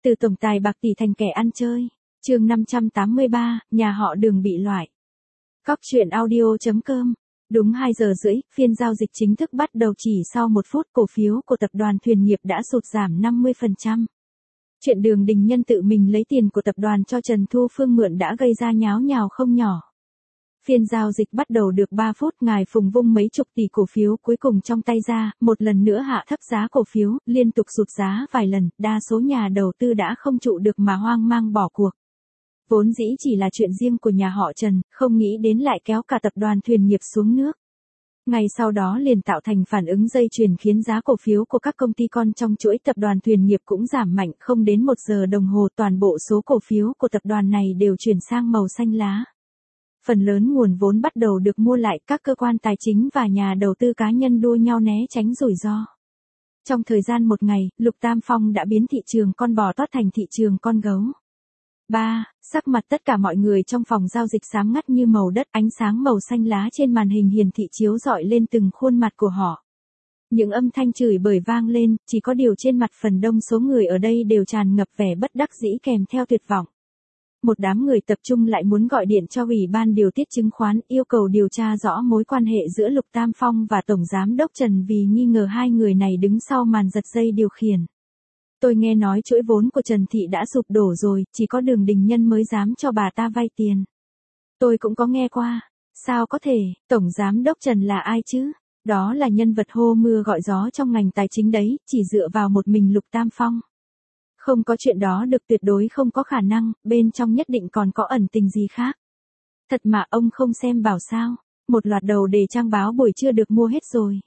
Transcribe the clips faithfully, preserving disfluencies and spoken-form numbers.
Từ tổng tài bạc tỷ thành kẻ ăn chơi. Chương năm trăm tám mươi ba, nhà họ Đường bị loại. Cóc truyện audio chấm com. Đúng hai giờ rưỡi, phiên giao dịch chính thức bắt đầu, chỉ sau một phút cổ phiếu của tập đoàn Thuyền Nghiệp đã sụt giảm năm mươi phần trăm. Chuyện Đường Đình Nhân tự mình lấy tiền của tập đoàn cho Trần Thu Phương mượn đã gây ra nháo nhào không nhỏ. Phiên giao dịch bắt đầu được ba phút, ngài Phùng vung mấy chục tỷ cổ phiếu cuối cùng trong tay ra, một lần nữa hạ thấp giá cổ phiếu, liên tục sụt giá vài lần, đa số nhà đầu tư đã không trụ được mà hoang mang bỏ cuộc. Vốn dĩ chỉ là chuyện riêng của nhà họ Trần, không nghĩ đến lại kéo cả tập đoàn Thuyền Nghiệp xuống nước. Ngày sau đó liền tạo thành phản ứng dây chuyền khiến giá cổ phiếu của các công ty con trong chuỗi tập đoàn Thuyền Nghiệp cũng giảm mạnh, không đến một giờ đồng hồ toàn bộ số cổ phiếu của tập đoàn này đều chuyển sang màu xanh lá. Phần lớn nguồn vốn bắt đầu được mua lại, các cơ quan tài chính và nhà đầu tư cá nhân đua nhau né tránh rủi ro. Trong thời gian một ngày, Lục Tam Phong đã biến thị trường con bò tót thành thị trường con gấu. ba. Sắc mặt tất cả mọi người trong phòng giao dịch xám ngắt như màu đất, ánh sáng màu xanh lá trên màn hình hiển thị chiếu rọi lên từng khuôn mặt của họ. Những âm thanh chửi bới vang lên, chỉ có điều trên mặt phần đông số người ở đây đều tràn ngập vẻ bất đắc dĩ kèm theo tuyệt vọng. Một đám người tập trung lại muốn gọi điện cho Ủy ban điều tiết chứng khoán, yêu cầu điều tra rõ mối quan hệ giữa Lục Tam Phong và Tổng Giám đốc Trần vì nghi ngờ hai người này đứng sau màn giật dây điều khiển. Tôi nghe nói chuỗi vốn của Trần Thị đã sụp đổ rồi, chỉ có Đường Đình Nhân mới dám cho bà ta vay tiền. Tôi cũng có nghe qua. Sao có thể, Tổng Giám đốc Trần là ai chứ? Đó là nhân vật hô mưa gọi gió trong ngành tài chính đấy, chỉ dựa vào một mình Lục Tam Phong. Không có chuyện đó được, tuyệt đối không có khả năng, bên trong nhất định còn có ẩn tình gì khác. Thật mà ông không xem bảo sao, một loạt đầu đề trang báo buổi trưa được mua hết rồi.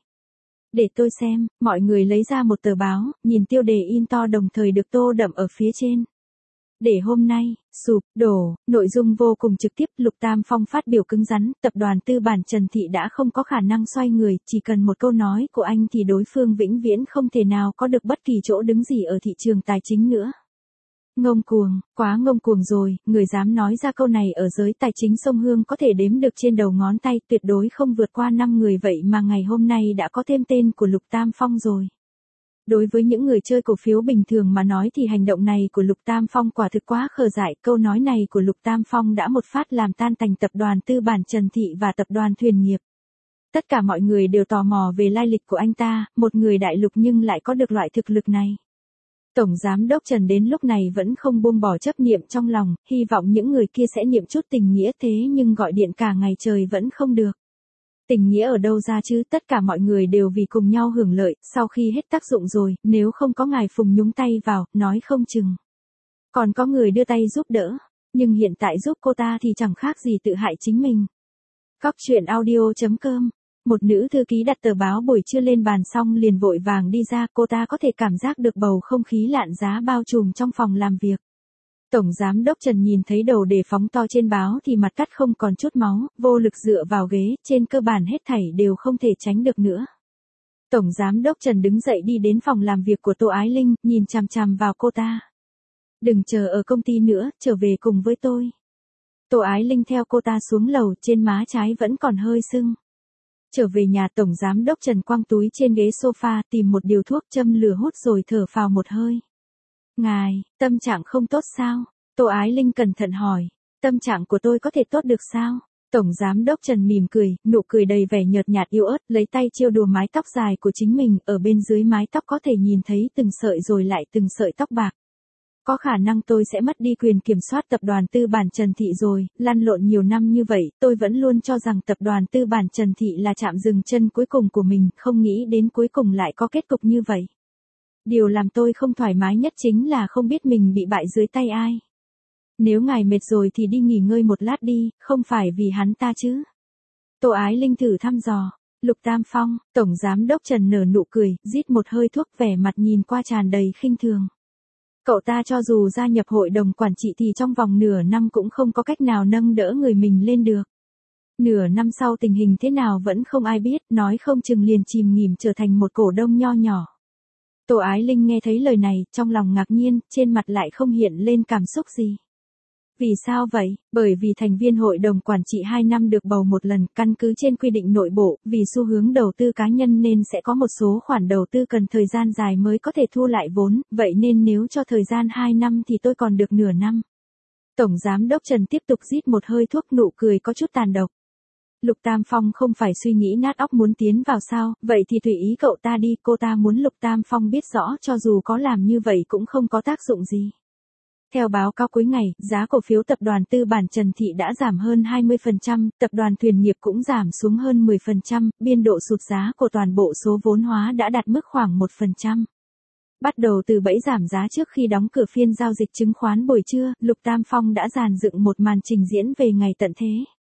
Để tôi xem, mọi người lấy ra một tờ báo, nhìn tiêu đề in to đồng thời được tô đậm ở phía trên. Để hôm nay, sụp, đổ, nội dung vô cùng trực tiếp, Lục Tam Phong phát biểu cứng rắn, tập đoàn tư bản Trần Thị đã không có khả năng xoay người, chỉ cần một câu nói của anh thì đối phương vĩnh viễn không thể nào có được bất kỳ chỗ đứng gì ở thị trường tài chính nữa. Ngông cuồng, quá ngông cuồng rồi, người dám nói ra câu này ở giới tài chính sông Hương có thể đếm được trên đầu ngón tay, tuyệt đối không vượt qua năm người, vậy mà ngày hôm nay đã có thêm tên của Lục Tam Phong rồi. Đối với những người chơi cổ phiếu bình thường mà nói thì hành động này của Lục Tam Phong quả thực quá khờ dại, câu nói này của Lục Tam Phong đã một phát làm tan tành tập đoàn tư bản Trần Thị và tập đoàn Thuyền Nghiệp. Tất cả mọi người đều tò mò về lai lịch của anh ta, một người đại lục nhưng lại có được loại thực lực này. Tổng Giám đốc Trần đến lúc này vẫn không buông bỏ chấp niệm trong lòng, hy vọng những người kia sẽ niệm chút tình nghĩa, thế nhưng gọi điện cả ngày trời vẫn không được. Tình nghĩa ở đâu ra chứ, tất cả mọi người đều vì cùng nhau hưởng lợi, sau khi hết tác dụng rồi, nếu không có ngài Phùng nhúng tay vào, nói không chừng. Còn có người đưa tay giúp đỡ, nhưng hiện tại giúp cô ta thì chẳng khác gì tự hại chính mình. Cóc truyện audio chấm com. Một nữ thư ký đặt tờ báo buổi trưa lên bàn xong liền vội vàng đi ra, cô ta có thể cảm giác được bầu không khí lạn giá bao trùm trong phòng làm việc. Tổng Giám đốc Trần nhìn thấy đầu đề phóng to trên báo thì mặt cắt không còn chút máu, vô lực dựa vào ghế, trên cơ bản hết thảy đều không thể tránh được nữa. Tổng Giám đốc Trần đứng dậy đi đến phòng làm việc của Tô Ái Linh, nhìn chằm chằm vào cô ta. Đừng chờ ở công ty nữa, trở về cùng với tôi. Tô Ái Linh theo cô ta xuống lầu, trên má trái vẫn còn hơi sưng. Trở về nhà, Tổng Giám đốc Trần quăng túi trên ghế sofa, tìm một điều thuốc châm lửa hút rồi thở phào một hơi. Ngài, tâm trạng không tốt sao? Tô Ái Linh cẩn thận hỏi. Tâm trạng của tôi có thể tốt được sao? Tổng Giám đốc Trần mỉm cười, nụ cười đầy vẻ nhợt nhạt yếu ớt, lấy tay trêu đùa mái tóc dài của chính mình, ở bên dưới mái tóc có thể nhìn thấy từng sợi rồi lại từng sợi tóc bạc. Có khả năng tôi sẽ mất đi quyền kiểm soát tập đoàn tư bản Trần Thị rồi, lăn lộn nhiều năm như vậy, tôi vẫn luôn cho rằng tập đoàn tư bản Trần Thị là trạm dừng chân cuối cùng của mình, không nghĩ đến cuối cùng lại có kết cục như vậy. Điều làm tôi không thoải mái nhất chính là không biết mình bị bại dưới tay ai. Nếu ngài mệt rồi thì đi nghỉ ngơi một lát đi, không phải vì hắn ta chứ. Tô Ái Linh thử thăm dò. Lục Tam Phong, Tổng Giám đốc Trần nở nụ cười, rít một hơi thuốc, vẻ mặt nhìn qua tràn đầy khinh thường. Cậu ta cho dù gia nhập hội đồng quản trị thì trong vòng nửa năm cũng không có cách nào nâng đỡ người mình lên được. Nửa năm sau tình hình thế nào vẫn không ai biết, nói không chừng liền chìm nghỉm trở thành một cổ đông nho nhỏ. Tô Ái Linh nghe thấy lời này, trong lòng ngạc nhiên, trên mặt lại không hiện lên cảm xúc gì. Vì sao vậy? Bởi vì thành viên hội đồng quản trị hai năm được bầu một lần, căn cứ trên quy định nội bộ, vì xu hướng đầu tư cá nhân nên sẽ có một số khoản đầu tư cần thời gian dài mới có thể thu lại vốn, vậy nên nếu cho thời gian hai năm thì tôi còn được nửa năm. Tổng Giám đốc Trần tiếp tục rít một hơi thuốc, nụ cười có chút tàn độc. Lục Tam Phong không phải suy nghĩ nát óc muốn tiến vào sao, vậy thì tùy ý cậu ta đi, cô ta muốn Lục Tam Phong biết rõ cho dù có làm như vậy cũng không có tác dụng gì. Theo báo cáo cuối ngày, giá cổ phiếu tập đoàn Tư bản Trần Thị đã giảm hơn hai mươi phần trăm, tập đoàn Thuyền nghiệp cũng giảm xuống hơn mười phần trăm, biên độ sụt giá của toàn bộ số vốn hóa đã đạt mức khoảng một phần trăm. Bắt đầu từ bẫy giảm giá trước khi đóng cửa phiên giao dịch chứng khoán buổi trưa, Lục Tam Phong đã dàn dựng một màn trình diễn về ngày tận thế.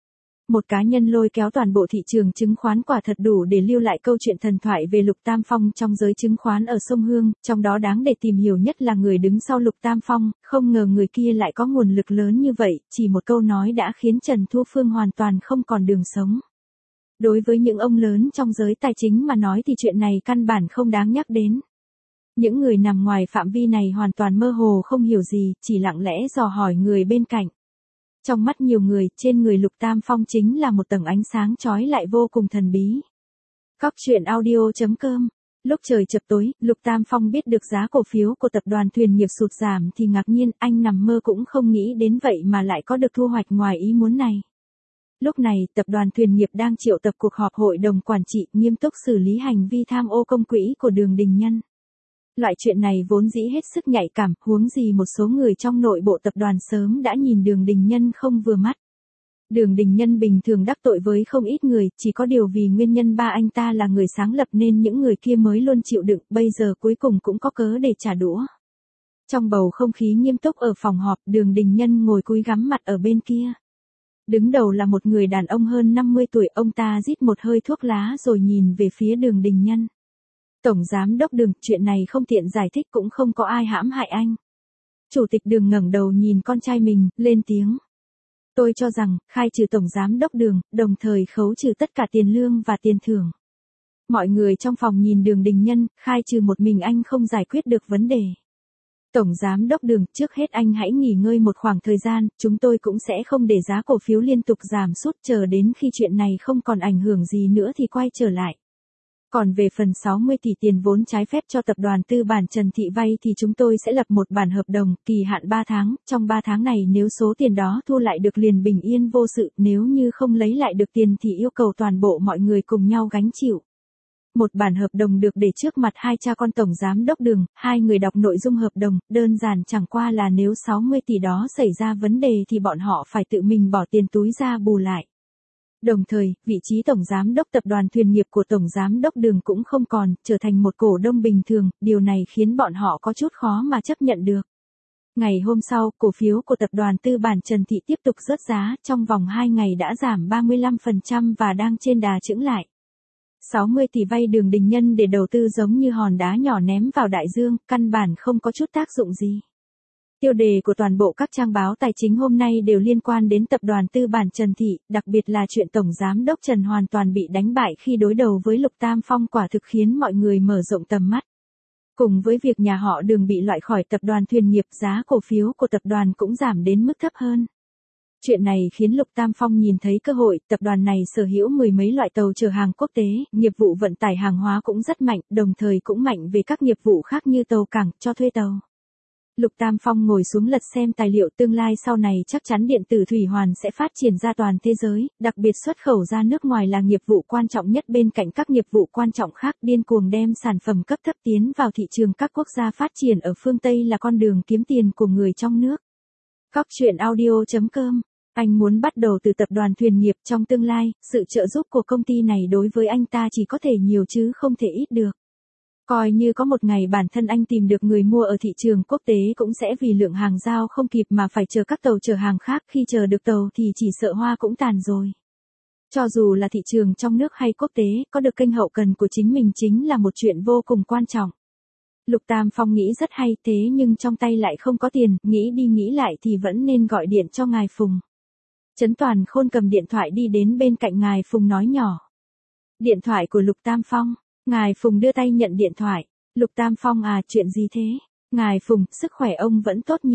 Một cá nhân lôi kéo toàn bộ thị trường chứng khoán quả thật đủ để lưu lại câu chuyện thần thoại về Lục Tam Phong trong giới chứng khoán ở sông Hương, trong đó đáng để tìm hiểu nhất là người đứng sau Lục Tam Phong, không ngờ người kia lại có nguồn lực lớn như vậy, chỉ một câu nói đã khiến Trần Thu Phương hoàn toàn không còn đường sống. Đối với những ông lớn trong giới tài chính mà nói thì chuyện này căn bản không đáng nhắc đến. Những người nằm ngoài phạm vi này hoàn toàn mơ hồ không hiểu gì, chỉ lặng lẽ dò hỏi người bên cạnh. Trong mắt nhiều người, trên người Lục Tam Phong chính là một tầng ánh sáng chói lại vô cùng thần bí. Cóc truyện audio chấm com. Lúc trời chập tối, Lục Tam Phong biết được giá cổ phiếu của tập đoàn Thuyền nghiệp sụt giảm thì ngạc nhiên, anh nằm mơ cũng không nghĩ đến vậy mà lại có được thu hoạch ngoài ý muốn này. Lúc này, tập đoàn Thuyền nghiệp đang triệu tập cuộc họp hội đồng quản trị, nghiêm túc xử lý hành vi tham ô công quỹ của Đường Đình Nhân. Loại chuyện này vốn dĩ hết sức nhạy cảm, huống gì một số người trong nội bộ tập đoàn sớm đã nhìn Đường Đình Nhân không vừa mắt. Đường Đình Nhân bình thường đắc tội với không ít người, chỉ có điều vì nguyên nhân ba anh ta là người sáng lập nên những người kia mới luôn chịu đựng, bây giờ cuối cùng cũng có cớ để trả đũa. Trong bầu không khí nghiêm túc ở phòng họp, Đường Đình Nhân ngồi cúi gắm mặt ở bên kia. Đứng đầu là một người đàn ông hơn năm mươi tuổi, ông ta rít một hơi thuốc lá rồi nhìn về phía Đường Đình Nhân. Tổng Giám đốc Đường, chuyện này không tiện giải thích cũng không có ai hãm hại anh. Chủ tịch Đường ngẩng đầu nhìn con trai mình, lên tiếng. Tôi cho rằng, khai trừ Tổng Giám đốc Đường, đồng thời khấu trừ tất cả tiền lương và tiền thưởng. Mọi người trong phòng nhìn Đường Đình Nhân, khai trừ một mình anh không giải quyết được vấn đề. Tổng Giám đốc Đường, trước hết anh hãy nghỉ ngơi một khoảng thời gian, chúng tôi cũng sẽ không để giá cổ phiếu liên tục giảm sút, chờ đến khi chuyện này không còn ảnh hưởng gì nữa thì quay trở lại. Còn về phần sáu mươi tỷ tiền vốn trái phép cho tập đoàn Tư bản Trần Thị vay thì chúng tôi sẽ lập một bản hợp đồng, kỳ hạn ba tháng, trong ba tháng này nếu số tiền đó thu lại được liền bình yên vô sự, nếu như không lấy lại được tiền thì yêu cầu toàn bộ mọi người cùng nhau gánh chịu. Một bản hợp đồng được để trước mặt hai cha con Tổng Giám đốc Đường, hai người đọc nội dung hợp đồng, đơn giản chẳng qua là nếu sáu mươi tỷ đó xảy ra vấn đề thì bọn họ phải tự mình bỏ tiền túi ra bù lại. Đồng thời, vị trí Tổng Giám đốc Tập đoàn Thuyền nghiệp của Tổng Giám đốc Đường cũng không còn, trở thành một cổ đông bình thường, điều này khiến bọn họ có chút khó mà chấp nhận được. Ngày hôm sau, cổ phiếu của Tập đoàn Tư bản Trần Thị tiếp tục rớt giá, trong vòng hai ngày đã giảm ba mươi lăm phần trăm và đang trên đà chững lại. sáu mươi tỷ vay Đường Đình Nhân để đầu tư giống như hòn đá nhỏ ném vào đại dương, căn bản không có chút tác dụng gì. Tiêu đề của toàn bộ các trang báo tài chính hôm nay đều liên quan đến tập đoàn Tư bản Trần Thị, đặc biệt là chuyện Tổng Giám đốc Trần hoàn toàn bị đánh bại khi đối đầu với Lục Tam Phong quả thực khiến mọi người mở rộng tầm mắt. Cùng với việc nhà họ Đường bị loại khỏi tập đoàn Thuyền nghiệp, giá cổ phiếu của tập đoàn cũng giảm đến mức thấp hơn. Chuyện này khiến Lục Tam Phong nhìn thấy cơ hội, tập đoàn này sở hữu mười mấy loại tàu chở hàng quốc tế, nghiệp vụ vận tải hàng hóa cũng rất mạnh, đồng thời cũng mạnh về các nghiệp vụ khác như tàu cảng, cho thuê tàu. Lục Tam Phong ngồi xuống lật xem tài liệu, tương lai sau này chắc chắn điện tử thủy hoàn sẽ phát triển ra toàn thế giới, đặc biệt xuất khẩu ra nước ngoài là nghiệp vụ quan trọng nhất bên cạnh các nghiệp vụ quan trọng khác, điên cuồng đem sản phẩm cấp thấp tiến vào thị trường các quốc gia phát triển ở phương Tây là con đường kiếm tiền của người trong nước. Cóc truyện audio chấm com. Anh muốn bắt đầu từ tập đoàn Thuyền nghiệp, trong tương lai, sự trợ giúp của công ty này đối với anh ta chỉ có thể nhiều chứ không thể ít được. Coi như có một ngày bản thân anh tìm được người mua ở thị trường quốc tế cũng sẽ vì lượng hàng giao không kịp mà phải chờ các tàu chở hàng khác, khi chờ được tàu thì chỉ sợ hoa cũng tàn rồi. Cho dù là thị trường trong nước hay quốc tế, có được kênh hậu cần của chính mình chính là một chuyện vô cùng quan trọng. Lục Tam Phong nghĩ rất hay, thế nhưng trong tay lại không có tiền, nghĩ đi nghĩ lại thì vẫn nên gọi điện cho ngài Phùng. Trấn Toàn Khôn cầm điện thoại đi đến bên cạnh ngài Phùng nói nhỏ. Điện thoại của Lục Tam Phong. Ngài Phùng đưa tay nhận điện thoại. Lục Tam Phong à, chuyện gì thế? Ngài Phùng, sức khỏe ông vẫn tốt nhỉ?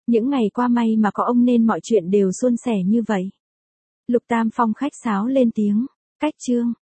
Những ngày qua may mà có ông nên mọi chuyện đều suôn sẻ như vậy. Lục Tam Phong khách sáo lên tiếng. Cách chương.